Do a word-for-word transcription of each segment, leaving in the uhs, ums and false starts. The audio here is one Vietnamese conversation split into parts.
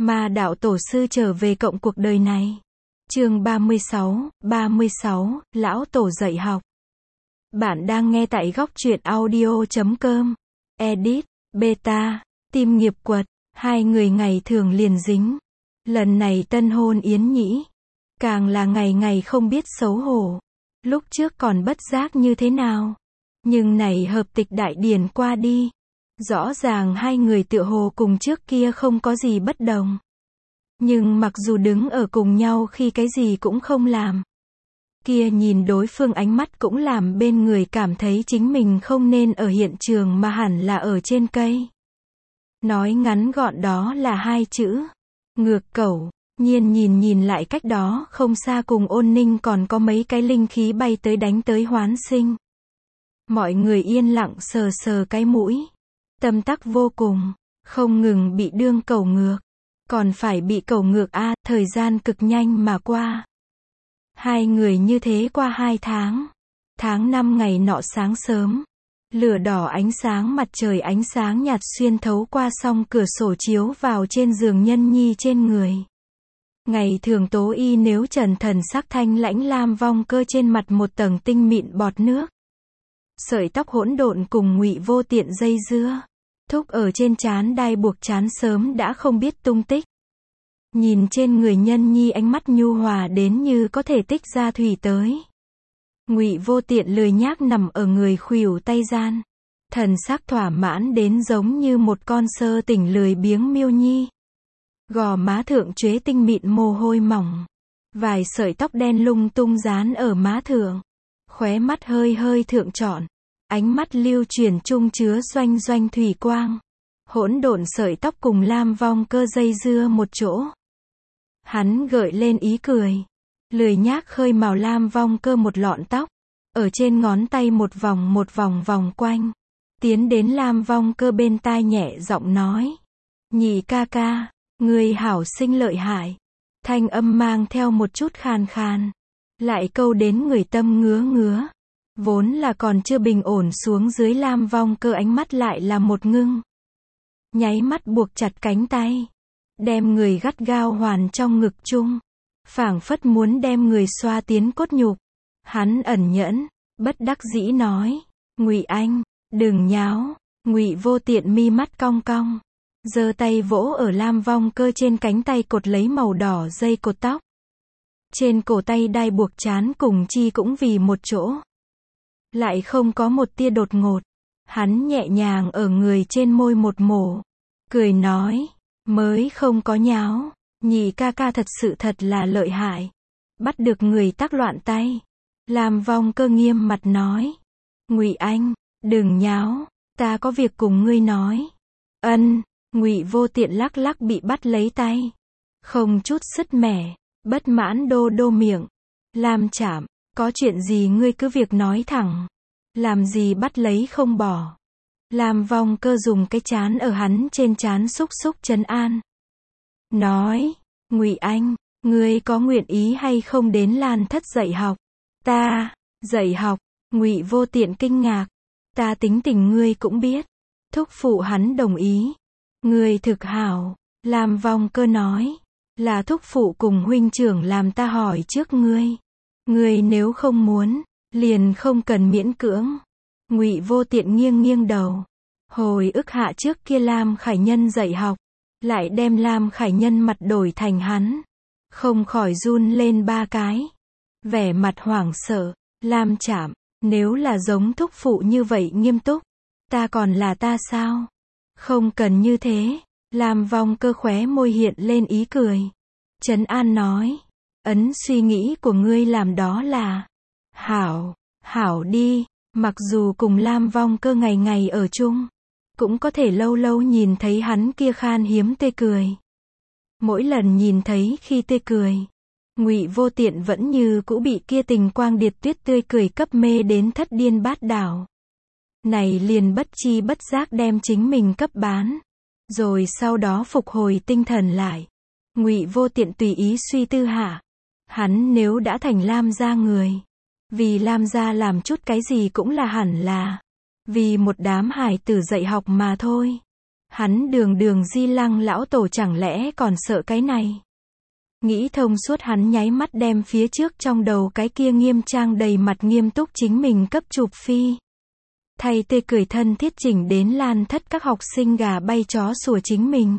Ma đạo tổ sư trở về cộng cuộc đời này. Chương ba mươi sáu, ba mươi sáu, Lão Tổ dạy học. Bạn đang nghe tại góc truyện audio chấm com. Edit, beta, tim nghiệp quật, hai người ngày thường liền dính. Lần này tân hôn yến nhĩ. Càng là ngày ngày không biết xấu hổ. Lúc trước còn bất giác như thế nào. Nhưng này hợp tịch đại điển qua đi. Rõ ràng hai người tựa hồ cùng trước kia không có gì bất đồng. Nhưng mặc dù đứng ở cùng nhau khi cái gì cũng không làm. Kia nhìn đối phương ánh mắt cũng làm bên người cảm thấy chính mình không nên ở hiện trường mà hẳn là ở trên cây. Nói ngắn gọn đó là hai chữ. Ngược cẩu. Nhiên nhìn nhìn lại cách đó không xa cùng Ôn Ninh còn có mấy cái linh khí bay tới đánh tới hoán sinh. Mọi người yên lặng sờ sờ cái mũi. Tâm tắc vô cùng. Không ngừng bị đương cẩu ngược. Còn phải bị cẩu ngược a, thời gian cực nhanh mà qua. Hai người như thế qua hai tháng. Tháng năm ngày nọ sáng sớm. Lửa đỏ ánh sáng mặt trời ánh sáng nhạt xuyên thấu qua song cửa sổ chiếu vào trên giường nhân nhi trên người. Ngày thường tố y nếu trần thần sắc thanh lãnh lam vong cơ trên mặt một tầng tinh mịn bọt nước. Sợi tóc hỗn độn cùng Ngụy Vô Tiện dây dưa. Thúc ở trên trán đai buộc trán sớm đã không biết tung tích. Nhìn trên người nhân nhi ánh mắt nhu hòa đến như có thể tích ra thủy tới. Ngụy Vô Tiện lười nhác nằm ở người khuỷu tay gian. Thần sắc thỏa mãn đến giống như một con sơ tỉnh lười biếng miêu nhi. Gò má thượng chuế tinh mịn mồ hôi mỏng. Vài sợi tóc đen lung tung dán ở má thượng. Khóe mắt hơi hơi thượng trọn. Ánh mắt lưu chuyển chung chứa doanh doanh thủy quang. Hỗn độn sợi tóc cùng lam vong cơ dây dưa một chỗ. Hắn gợi lên ý cười. Lười nhác khơi màu lam vong cơ một lọn tóc. Ở trên ngón tay một vòng một vòng vòng quanh. Tiến đến lam vong cơ bên tai nhẹ giọng nói. Nhị ca ca, người hảo sinh lợi hại. Thanh âm mang theo một chút khàn khàn. Lại câu đến người tâm ngứa ngứa. Vốn là còn chưa bình ổn xuống dưới lam vong cơ ánh mắt lại là một ngưng. Nháy mắt buộc chặt cánh tay. Đem người gắt gao hoàn trong ngực chung. Phảng phất muốn đem người xoa tiến cốt nhục. Hắn ẩn nhẫn, bất đắc dĩ nói. Ngụy anh, đừng nháo. Ngụy Vô Tiện mi mắt cong cong. Giơ tay vỗ ở lam vong cơ trên cánh tay cột lấy màu đỏ dây cột tóc. Trên cổ tay đai buộc trán cùng chi cũng vì một chỗ. Lại không có một tia đột ngột. Hắn nhẹ nhàng ở người trên môi một mổ. Cười nói. Mới không có nháo. Nhị ca ca thật sự thật là lợi hại. Bắt được người tác loạn tay. Lam vong cơ nghiêm mặt nói. Ngụy anh, đừng nháo. Ta có việc cùng ngươi nói. Ân. Ngụy Vô Tiện lắc lắc bị bắt lấy tay. Không chút sứt mẻ. Bất mãn đô đô miệng. Lam chạm. Có chuyện gì ngươi cứ việc nói thẳng. Làm gì bắt lấy không bỏ. Lam vong cơ dùng cái chán ở hắn trên chán xúc xúc trấn an. Nói. Ngụy anh, ngươi có nguyện ý hay không đến Lan thất dạy học? Ta, dạy học. Ngụy Vô Tiện kinh ngạc. Ta tính tình ngươi cũng biết. Thúc phụ hắn đồng ý. Ngươi thực hảo. Lam vong cơ nói. Là thúc phụ cùng huynh trưởng làm ta hỏi trước ngươi. Ngươi nếu không muốn, liền không cần miễn cưỡng. Ngụy Vô Tiện nghiêng nghiêng đầu. Hồi ức hạ trước kia Lam Khải Nhân dạy học. Lại đem Lam Khải Nhân mặt đổi thành hắn. Không khỏi run lên ba cái. Vẻ mặt hoảng sợ. Lam chạm. Nếu là giống thúc phụ như vậy nghiêm túc. Ta còn là ta sao? Không cần như thế. Lam vong cơ khóe môi hiện lên ý cười. Trấn an nói. Ấn suy nghĩ của ngươi làm đó là. Hảo. Hảo đi. Mặc dù cùng Lam vong cơ ngày ngày ở chung. Cũng có thể lâu lâu nhìn thấy hắn kia khan hiếm tê cười. Mỗi lần nhìn thấy khi tê cười. Ngụy Vô Tiện vẫn như cũ bị kia tình quang điệt tuyết tươi cười cấp mê đến thất điên bát đảo. Này liền bất chi bất giác đem chính mình cấp bán. Rồi sau đó phục hồi tinh thần lại. Ngụy Vô Tiện tùy ý suy tư hạ. Hắn nếu đã thành Lam gia người. Vì Lam gia làm chút cái gì cũng là hẳn là. Vì một đám hài tử dạy học mà thôi. Hắn đường đường Di Lăng lão tổ chẳng lẽ còn sợ cái này. Nghĩ thông suốt hắn nháy mắt đem phía trước trong đầu cái kia nghiêm trang đầy mặt nghiêm túc chính mình cấp chụp phi. Thay tê cười thân thiết chỉnh đến Lan Thất các học sinh gà bay chó sủa chính mình.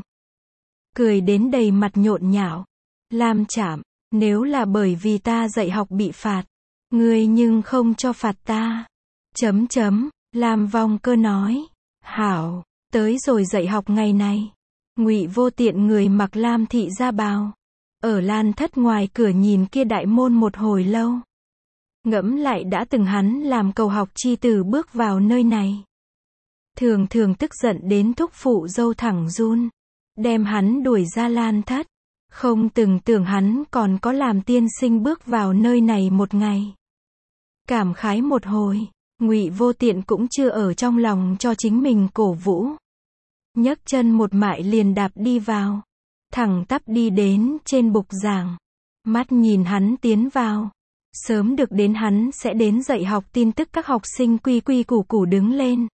Cười đến đầy mặt nhộn nhạo. Lam Trạm, nếu là bởi vì ta dạy học bị phạt, ngươi nhưng không cho phạt ta. Chấm chấm, Lam Vong Cơ nói. Hảo, tới rồi dạy học ngày này. Ngụy Vô Tiện người mặc lam thị gia bào. Ở Lan Thất ngoài cửa nhìn kia đại môn một hồi lâu. Ngẫm lại đã từng hắn làm cầu học chi tử bước vào nơi này. Thường thường tức giận đến thúc phụ dâu thẳng run. Đem hắn đuổi ra Lan Thất. Không từng tưởng hắn còn có làm tiên sinh bước vào nơi này một ngày. Cảm khái một hồi, Ngụy Vô Tiện cũng chưa ở trong lòng cho chính mình cổ vũ. Nhấc chân một mại liền đạp đi vào. Thẳng tắp đi đến trên bục giảng. Mắt nhìn hắn tiến vào. Sớm được đến hắn sẽ đến dạy học tin tức các học sinh quy quy củ củ đứng lên.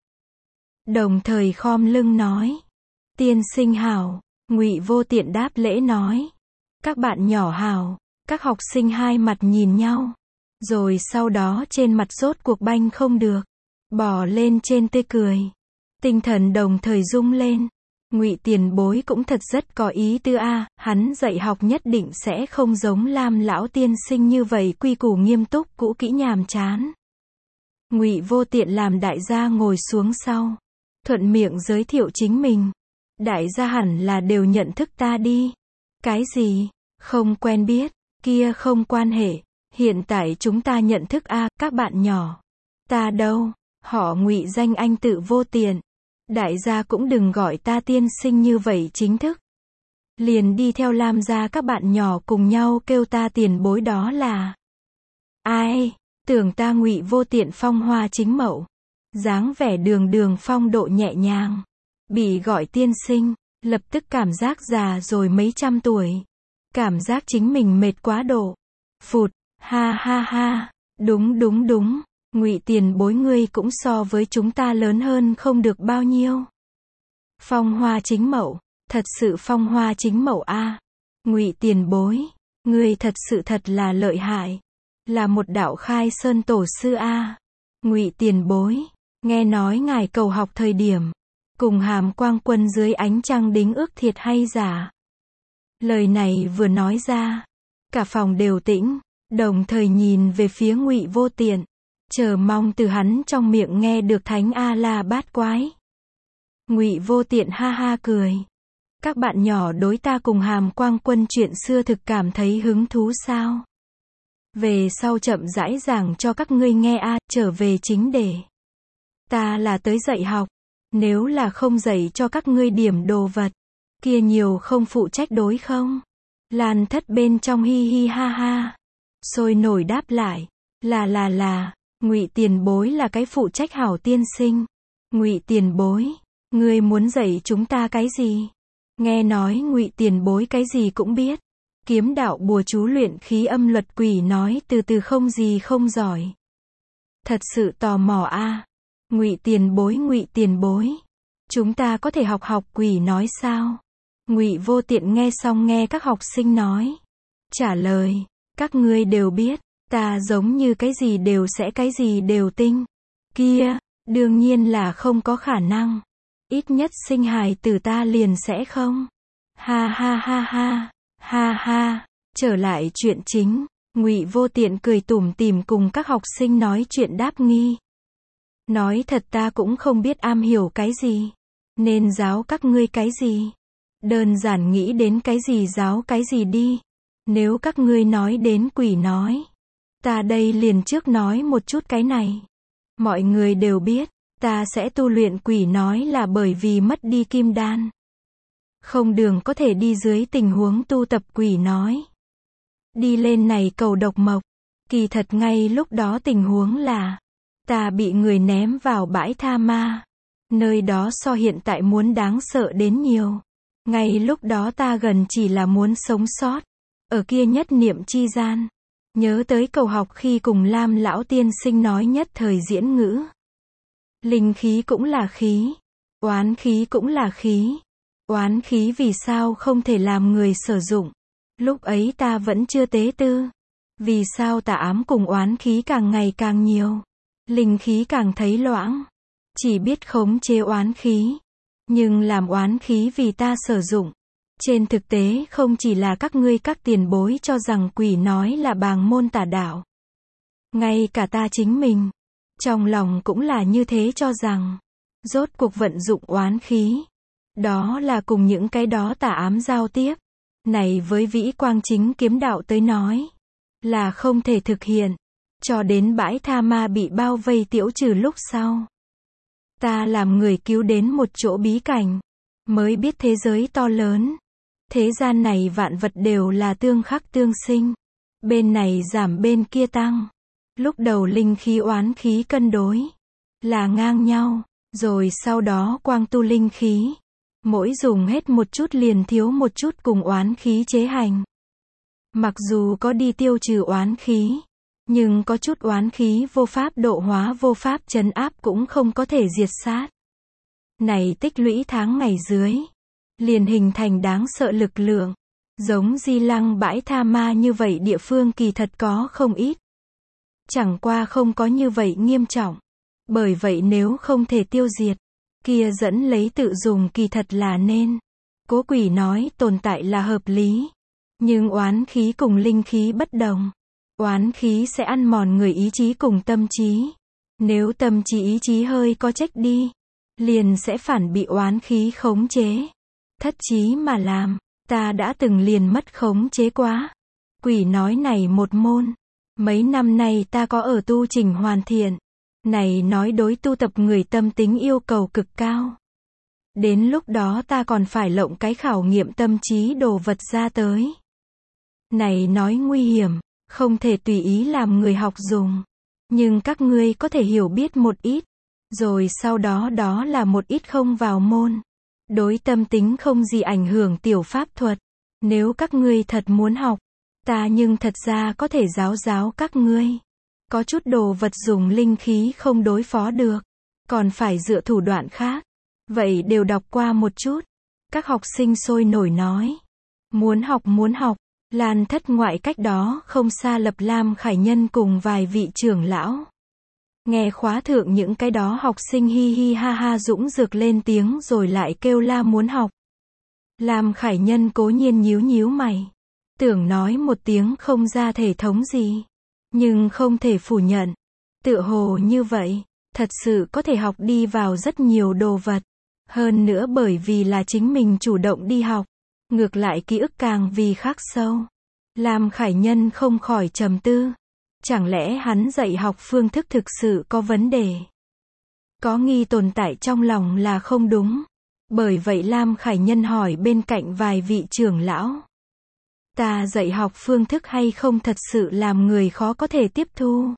Đồng thời khom lưng nói. Tiên sinh hảo. Ngụy Vô Tiện đáp lễ nói. Các bạn nhỏ hảo. Các học sinh hai mặt nhìn nhau. Rồi sau đó trên mặt rốt cuộc banh không được. Bò lên trên tươi cười. Tinh thần đồng thời rung lên. Ngụy Tiền Bối cũng thật rất có ý tư a, à, hắn dạy học nhất định sẽ không giống Lam lão tiên sinh như vậy quy củ nghiêm túc cũ kỹ nhàm chán. Ngụy Vô Tiện làm đại gia ngồi xuống sau, thuận miệng giới thiệu chính mình. Đại gia hẳn là đều nhận thức ta đi. Cái gì? Không quen biết, kia không quan hệ. Hiện tại chúng ta nhận thức a, à, các bạn nhỏ. Ta đâu? Họ Ngụy danh anh tự Vô Tiện. Đại gia cũng đừng gọi ta tiên sinh như vậy chính thức. Liền đi theo Lam gia các bạn nhỏ cùng nhau kêu ta tiền bối đó là. Ai? Tưởng ta Ngụy Vô Tiện phong hoa chính mậu. Dáng vẻ đường đường phong độ nhẹ nhàng. Bị gọi tiên sinh, lập tức cảm giác già rồi mấy trăm tuổi. Cảm giác chính mình mệt quá độ. Phụt, ha ha ha, đúng đúng đúng. Ngụy Tiền Bối ngươi cũng so với chúng ta lớn hơn không được bao nhiêu. Phong hoa chính mậu, thật sự phong hoa chính mậu a. À. Ngụy Tiền Bối, ngươi thật sự thật là lợi hại, là một đạo khai sơn tổ sư a. À. Ngụy Tiền Bối, nghe nói ngài cầu học thời điểm, cùng Hàm Quang Quân dưới ánh trăng đính ước thiệt hay giả? Lời này vừa nói ra, cả phòng đều tĩnh, đồng thời nhìn về phía Ngụy Vô Tiện. Chờ mong từ hắn trong miệng nghe được thánh A-la bát quái. Ngụy Vô Tiện ha ha cười. Các bạn nhỏ đối ta cùng Hàm Quang Quân chuyện xưa thực cảm thấy hứng thú sao? Về sau chậm rãi giảng cho các ngươi nghe a, à, trở về chính đề. Ta là tới dạy học. Nếu là không dạy cho các ngươi điểm đồ vật, kia nhiều không phụ trách đối không? Lan Thất bên trong hi hi ha ha. Sôi nổi đáp lại. Là là là. Ngụy Tiền Bối là cái phụ trách hảo tiên sinh. Ngụy Tiền Bối, ngươi muốn dạy chúng ta cái gì? Nghe nói Ngụy Tiền Bối cái gì cũng biết. Kiếm đạo bùa chú luyện khí âm luật quỷ nói từ từ không gì không giỏi. Thật sự tò mò a. À. Ngụy Tiền Bối Ngụy Tiền Bối, chúng ta có thể học học quỷ nói sao? Ngụy Vô Tiện nghe xong nghe các học sinh nói. Trả lời, các ngươi đều biết. Ta giống như cái gì đều sẽ cái gì đều tinh. Kia, đương nhiên là không có khả năng. Ít nhất sinh hài tử ta liền sẽ không. Ha ha ha ha, ha ha. Trở lại chuyện chính, Ngụy Vô Tiện cười tủm tỉm cùng các học sinh nói chuyện đáp nghi. Nói thật ta cũng không biết am hiểu cái gì. Nên giáo các ngươi cái gì. Đơn giản nghĩ đến cái gì giáo cái gì đi. Nếu các ngươi nói đến quỷ nói. Ta đây liền trước nói một chút cái này. Mọi người đều biết, ta sẽ tu luyện quỷ nói là bởi vì mất đi kim đan. Không đường có thể đi dưới tình huống tu tập quỷ nói. Đi lên này cầu độc mộc. Kỳ thật ngay lúc đó tình huống là, ta bị người ném vào bãi tha ma. Nơi đó so hiện tại muốn đáng sợ đến nhiều. Ngay lúc đó ta gần chỉ là muốn sống sót. Ở kia nhất niệm chi gian. Nhớ tới cầu học khi cùng Lam lão tiên sinh nói nhất thời diễn ngữ. Linh khí cũng là khí. Oán khí cũng là khí. Oán khí vì sao không thể làm người sử dụng? Lúc ấy ta vẫn chưa tế tư. Vì sao tà ám cùng oán khí càng ngày càng nhiều? Linh khí càng thấy loãng. Chỉ biết khống chế oán khí. Nhưng làm oán khí vì ta sử dụng. Trên thực tế không chỉ là các ngươi các tiền bối cho rằng quỷ nói là bàng môn tà đạo. Ngay cả ta chính mình. Trong lòng cũng là như thế cho rằng. Rốt cuộc vận dụng oán khí. Đó là cùng những cái đó tà ám giao tiếp. Này với vĩ quang chính kiếm đạo tới nói. Là không thể thực hiện. Cho đến bãi tha ma bị bao vây tiễu trừ lúc sau. Ta làm người cứu đến một chỗ bí cảnh. Mới biết thế giới to lớn. Thế gian này vạn vật đều là tương khắc tương sinh. Bên này giảm bên kia tăng. Lúc đầu linh khí oán khí cân đối. Là ngang nhau. Rồi sau đó quang tu linh khí. Mỗi dùng hết một chút liền thiếu một chút cùng oán khí chế hành. Mặc dù có đi tiêu trừ oán khí. Nhưng có chút oán khí vô pháp độ hóa vô pháp trấn áp cũng không có thể diệt sát. Này tích lũy tháng ngày dưới. Liền hình thành đáng sợ lực lượng. Giống Di Lăng bãi tha ma như vậy địa phương kỳ thật có không ít. Chẳng qua không có như vậy nghiêm trọng. Bởi vậy nếu không thể tiêu diệt. Kia dẫn lấy tự dùng kỳ thật là nên. Cố quỷ nói tồn tại là hợp lý. Nhưng oán khí cùng linh khí bất đồng. Oán khí sẽ ăn mòn người ý chí cùng tâm trí. Nếu tâm trí ý chí hơi có trách đi. Liền sẽ phản bị oán khí khống chế. Thất trí mà làm. Ta đã từng liền mất khống chế quá. Quỷ nói này một môn. Mấy năm nay ta có ở tu trình hoàn thiện. Này nói đối tu tập người tâm tính yêu cầu cực cao. Đến lúc đó ta còn phải lộng cái khảo nghiệm tâm trí đồ vật ra tới. Này nói nguy hiểm. Không thể tùy ý làm người học dùng. Nhưng các ngươi có thể hiểu biết một ít. Rồi sau đó đó là một ít không vào môn. Đối tâm tính không gì ảnh hưởng tiểu pháp thuật. Nếu các ngươi thật muốn học. Ta nhưng thật ra có thể giáo giáo các ngươi. Có chút đồ vật dùng linh khí không đối phó được. Còn phải dựa thủ đoạn khác. Vậy đều đọc qua một chút. Các học sinh sôi nổi nói. Muốn học muốn học. Lan thất ngoại cách đó không xa Lập Lam Khải Nhân cùng vài vị trưởng lão. Nghe khóa thượng những cái đó học sinh hi hi ha ha dũng dược lên tiếng rồi lại kêu la muốn học. Lam Khải Nhân cố nhiên nhíu nhíu mày. Tưởng nói một tiếng không ra thể thống gì. Nhưng không thể phủ nhận. Tựa hồ như vậy. Thật sự có thể học đi vào rất nhiều đồ vật. Hơn nữa bởi vì là chính mình chủ động đi học. Ngược lại ký ức càng vì khắc sâu. Lam Khải Nhân không khỏi trầm tư. Chẳng lẽ hắn dạy học phương thức thực sự có vấn đề? Có nghi tồn tại trong lòng là không đúng. Bởi vậy Lam Khải Nhân hỏi bên cạnh vài vị trưởng lão. Ta dạy học phương thức hay không thật sự làm người khó có thể tiếp thu?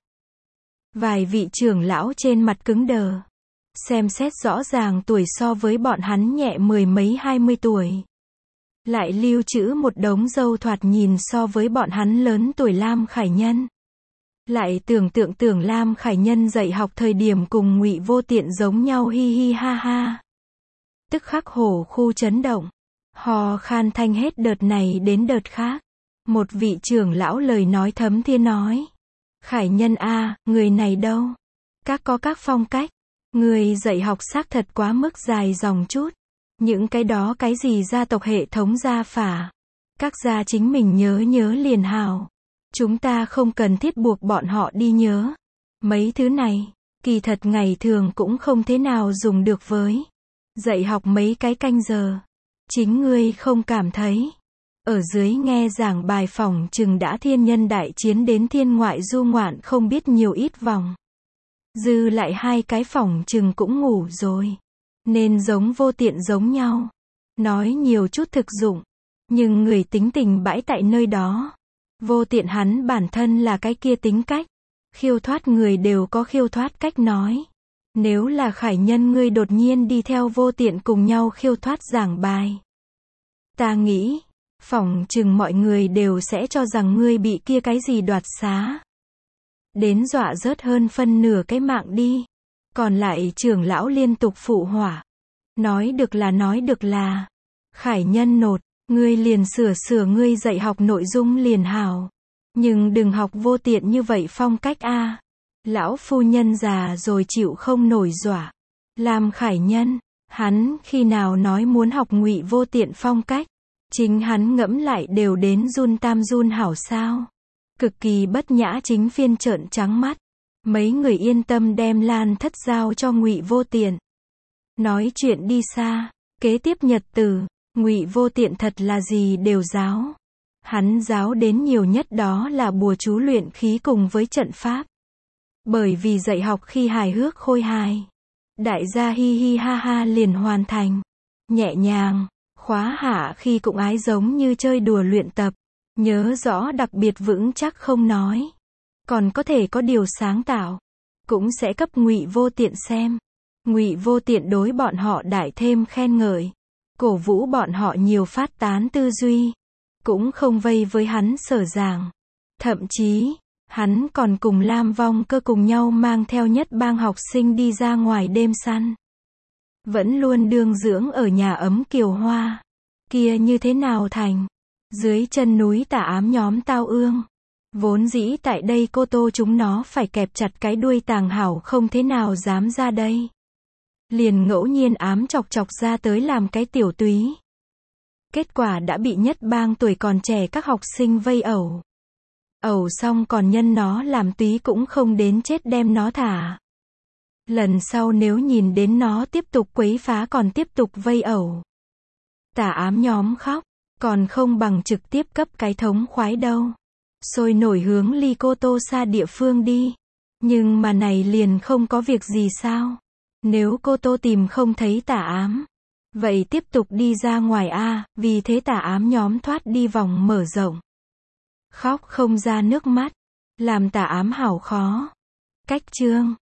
Vài vị trưởng lão trên mặt cứng đờ. Xem xét rõ ràng tuổi so với bọn hắn nhẹ mười mấy hai mươi tuổi. Lại lưu trữ một đống râu thoạt nhìn so với bọn hắn lớn tuổi Lam Khải Nhân. Lại tưởng tượng tưởng Lam Khải Nhân dạy học thời điểm cùng Ngụy Vô Tiện giống nhau hi hi ha ha. Tức khắc hổ khu chấn động. Hò khan thanh hết đợt này đến đợt khác. Một vị trưởng lão lời nói thấm thiên nói. Khải Nhân a, người này đâu? Các có các phong cách. Người dạy học xác thật quá mức dài dòng chút. Những cái đó cái gì gia tộc hệ thống gia phả. Các gia chính mình nhớ nhớ liền hào. Chúng ta không cần thiết buộc bọn họ đi nhớ. Mấy thứ này, kỳ thật ngày thường cũng không thế nào dùng được với. Dạy học mấy cái canh giờ. Chính ngươi không cảm thấy. Ở dưới nghe giảng bài phỏng chừng đã thiên nhân đại chiến đến thiên ngoại du ngoạn không biết nhiều ít vòng. Dư lại hai cái phỏng chừng cũng ngủ rồi. Nên giống Vô Tiện giống nhau. Nói nhiều chút thực dụng. Nhưng người tính tình bãi tại nơi đó. Vô Tiện hắn bản thân là cái kia tính cách. Khiêu thoát người đều có khiêu thoát cách nói. Nếu là Khải Nhân ngươi đột nhiên đi theo Vô Tiện cùng nhau khiêu thoát giảng bài. Ta nghĩ, phỏng chừng mọi người đều sẽ cho rằng ngươi bị kia cái gì đoạt xá. Đến dọa rớt hơn phân nửa cái mạng đi. Còn lại trưởng lão liên tục phụ họa. Nói được là nói được là. Khải Nhân nột, ngươi liền sửa sửa ngươi dạy học nội dung liền hảo. Nhưng đừng học vô tiện như vậy phong cách a. Lão phu nhân già rồi chịu không nổi dọa. Làm Khải Nhân, hắn khi nào nói muốn học ngụy vô tiện phong cách. Chính hắn ngẫm lại đều đến run tam run hảo sao. Cực kỳ bất nhã chính phiên trợn trắng mắt. Mấy người yên tâm đem Lan Thất giao cho ngụy vô tiện. Nói chuyện đi xa, kế tiếp nhật tử, ngụy vô tiện thật là gì đều giáo. Hắn giáo đến nhiều nhất đó là bùa chú luyện khí cùng với trận pháp. Bởi vì dạy học khi hài hước khôi hài. Đại gia hi hi ha ha liền hoàn thành. Nhẹ nhàng, khóa hạ khi cũng ái giống như chơi đùa luyện tập. Nhớ rõ đặc biệt vững chắc không nói. Còn có thể có điều sáng tạo. Cũng sẽ cấp ngụy vô tiện xem. Ngụy vô tiện đối bọn họ đại thêm khen ngợi. Cổ vũ bọn họ nhiều phát tán tư duy. Cũng không vây với hắn sở giảng. Thậm chí, hắn còn cùng Lam Vong Cơ cùng nhau mang theo nhất bang học sinh đi ra ngoài đêm săn. Vẫn luôn đương dưỡng ở nhà ấm Kiều Hoa. Kia như thế nào thành? Dưới chân núi tà ám nhóm tao ương. Vốn dĩ tại đây cô tô chúng nó phải kẹp chặt cái đuôi tàng hảo không thế nào dám ra đây. Liền ngẫu nhiên ám chọc chọc ra tới làm cái tiểu túy. Kết quả đã bị nhất bang tuổi còn trẻ các học sinh vây ẩu. Ẩu xong còn nhân nó làm túy cũng không đến chết đem nó thả. Lần sau nếu nhìn đến nó tiếp tục quấy phá còn tiếp tục vây ẩu. Tà ám nhóm khóc, còn không bằng trực tiếp cấp cái thống khoái đâu. Sôi nổi hướng ly cô tô xa địa phương đi. Nhưng mà này liền không có việc gì sao. Nếu cô tô tìm không thấy tà ám. Vậy tiếp tục đi ra ngoài a, vì thế tà ám nhóm thoát đi vòng mở rộng. Khóc không ra nước mắt. Làm tà ám hảo khó. Cách chương